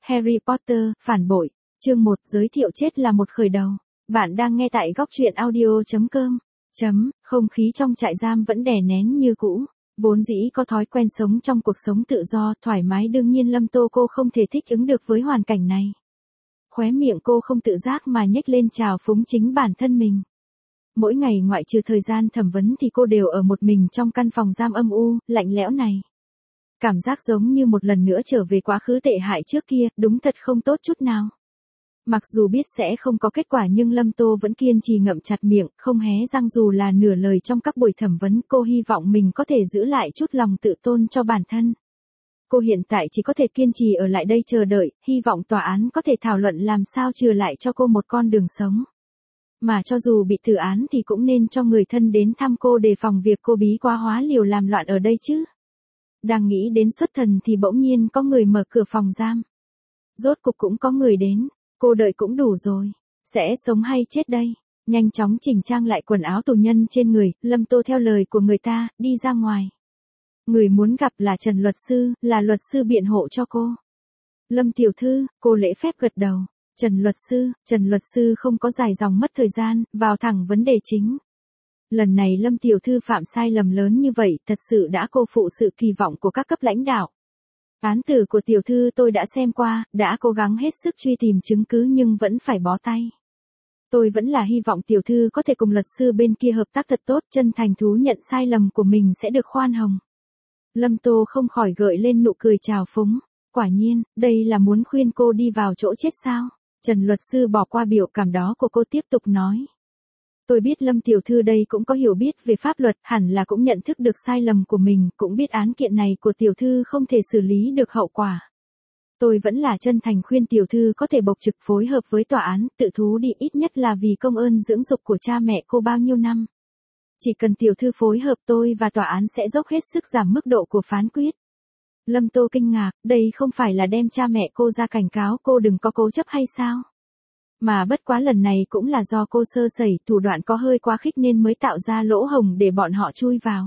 Harry Potter, phản bội. Chương 1 giới thiệu chết là một khởi đầu. Bạn đang nghe tại góc truyện audio.com. Không khí trong trại giam vẫn đè nén như cũ. Vốn dĩ có thói quen sống trong cuộc sống tự do, thoải mái đương nhiên Lâm Tô cô không thể thích ứng được với hoàn cảnh này. Khóe miệng cô không tự giác mà nhếch lên chào phúng chính bản thân mình. Mỗi ngày ngoại trừ thời gian thẩm vấn thì cô đều ở một mình trong căn phòng giam âm u, lạnh lẽo này. Cảm giác giống như một lần nữa trở về quá khứ tệ hại trước kia, đúng thật không tốt chút nào. Mặc dù biết sẽ không có kết quả nhưng Lâm Tô vẫn kiên trì ngậm chặt miệng, không hé răng dù là nửa lời trong các buổi thẩm vấn. Cô hy vọng mình có thể giữ lại chút lòng tự tôn cho bản thân. Cô hiện tại chỉ có thể kiên trì ở lại đây chờ đợi, hy vọng tòa án có thể thảo luận làm sao trừ lại cho cô một con đường sống. Mà cho dù bị thử án thì cũng nên cho người thân đến thăm cô đề phòng việc cô bí quá hóa liều làm loạn ở đây chứ. Đang nghĩ đến xuất thần thì bỗng nhiên có người mở cửa phòng giam. Rốt cục cũng có người đến, cô đợi cũng đủ rồi, sẽ sống hay chết đây. Nhanh chóng chỉnh trang lại quần áo tù nhân trên người, Lâm Tô theo lời của người ta, đi ra ngoài. Người muốn gặp là Trần luật sư, là luật sư biện hộ cho cô. Lâm tiểu thư, cô lễ phép gật đầu. Trần luật sư không có dài dòng mất thời gian, vào thẳng vấn đề chính. Lần này Lâm tiểu thư phạm sai lầm lớn như vậy, thật sự đã cô phụ sự kỳ vọng của các cấp lãnh đạo. Án tử của tiểu thư tôi đã xem qua, đã cố gắng hết sức truy tìm chứng cứ nhưng vẫn phải bó tay. Tôi vẫn là hy vọng tiểu thư có thể cùng luật sư bên kia hợp tác thật tốt, chân thành thú nhận sai lầm của mình sẽ được khoan hồng. Lâm Tô không khỏi gợi lên nụ cười trào phúng. Quả nhiên, đây là muốn khuyên cô đi vào chỗ chết sao? Trần luật sư bỏ qua biểu cảm đó của cô tiếp tục nói. Tôi biết Lâm tiểu thư đây cũng có hiểu biết về pháp luật, hẳn là cũng nhận thức được sai lầm của mình, cũng biết án kiện này của tiểu thư không thể xử lý được hậu quả. Tôi vẫn là chân thành khuyên tiểu thư có thể bộc trực phối hợp với tòa án, tự thú đi ít nhất là vì công ơn dưỡng dục của cha mẹ cô bao nhiêu năm. Chỉ cần tiểu thư phối hợp tôi và tòa án sẽ dốc hết sức giảm mức độ của phán quyết. Lâm Tô kinh ngạc, đây không phải là đem cha mẹ cô ra cảnh cáo cô đừng có cố chấp hay sao? Mà bất quá lần này cũng là do cô sơ sẩy, thủ đoạn có hơi quá khích nên mới tạo ra lỗ hổng để bọn họ chui vào.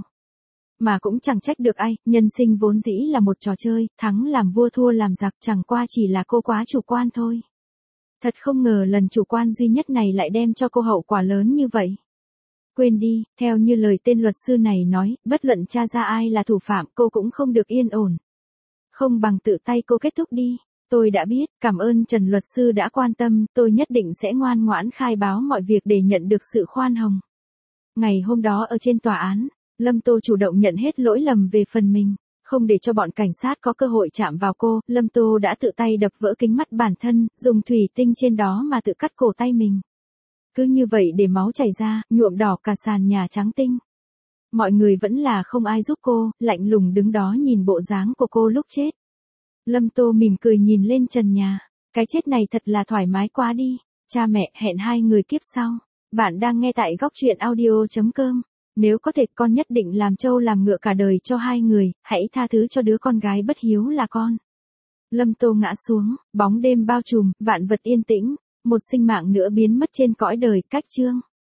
Mà cũng chẳng trách được ai, nhân sinh vốn dĩ là một trò chơi, thắng làm vua thua làm giặc, chẳng qua chỉ là cô quá chủ quan thôi. Thật không ngờ lần chủ quan duy nhất này lại đem cho cô hậu quả lớn như vậy. Quên đi, theo như lời tên luật sư này nói, bất luận tra ra ai là thủ phạm cô cũng không được yên ổn. Không bằng tự tay cô kết thúc đi. Tôi đã biết, cảm ơn Trần luật sư đã quan tâm, tôi nhất định sẽ ngoan ngoãn khai báo mọi việc để nhận được sự khoan hồng. Ngày hôm đó ở trên tòa án, Lâm Tô chủ động nhận hết lỗi lầm về phần mình. Không để cho bọn cảnh sát có cơ hội chạm vào cô, Lâm Tô đã tự tay đập vỡ kính mắt bản thân, dùng thủy tinh trên đó mà tự cắt cổ tay mình. Cứ như vậy để máu chảy ra, nhuộm đỏ cả sàn nhà trắng tinh. Mọi người vẫn là không ai giúp cô, lạnh lùng đứng đó nhìn bộ dáng của cô lúc chết. Lâm Tô mỉm cười nhìn lên trần nhà. Cái chết này thật là thoải mái quá đi. Cha mẹ hẹn hai người kiếp sau. Bạn đang nghe tại góc truyện audio.com. Nếu có thể con nhất định làm trâu làm ngựa cả đời cho hai người, hãy tha thứ cho đứa con gái bất hiếu là con. Lâm Tô ngã xuống, bóng đêm bao trùm, vạn vật yên tĩnh. Một sinh mạng nữa biến mất trên cõi đời, cách chương.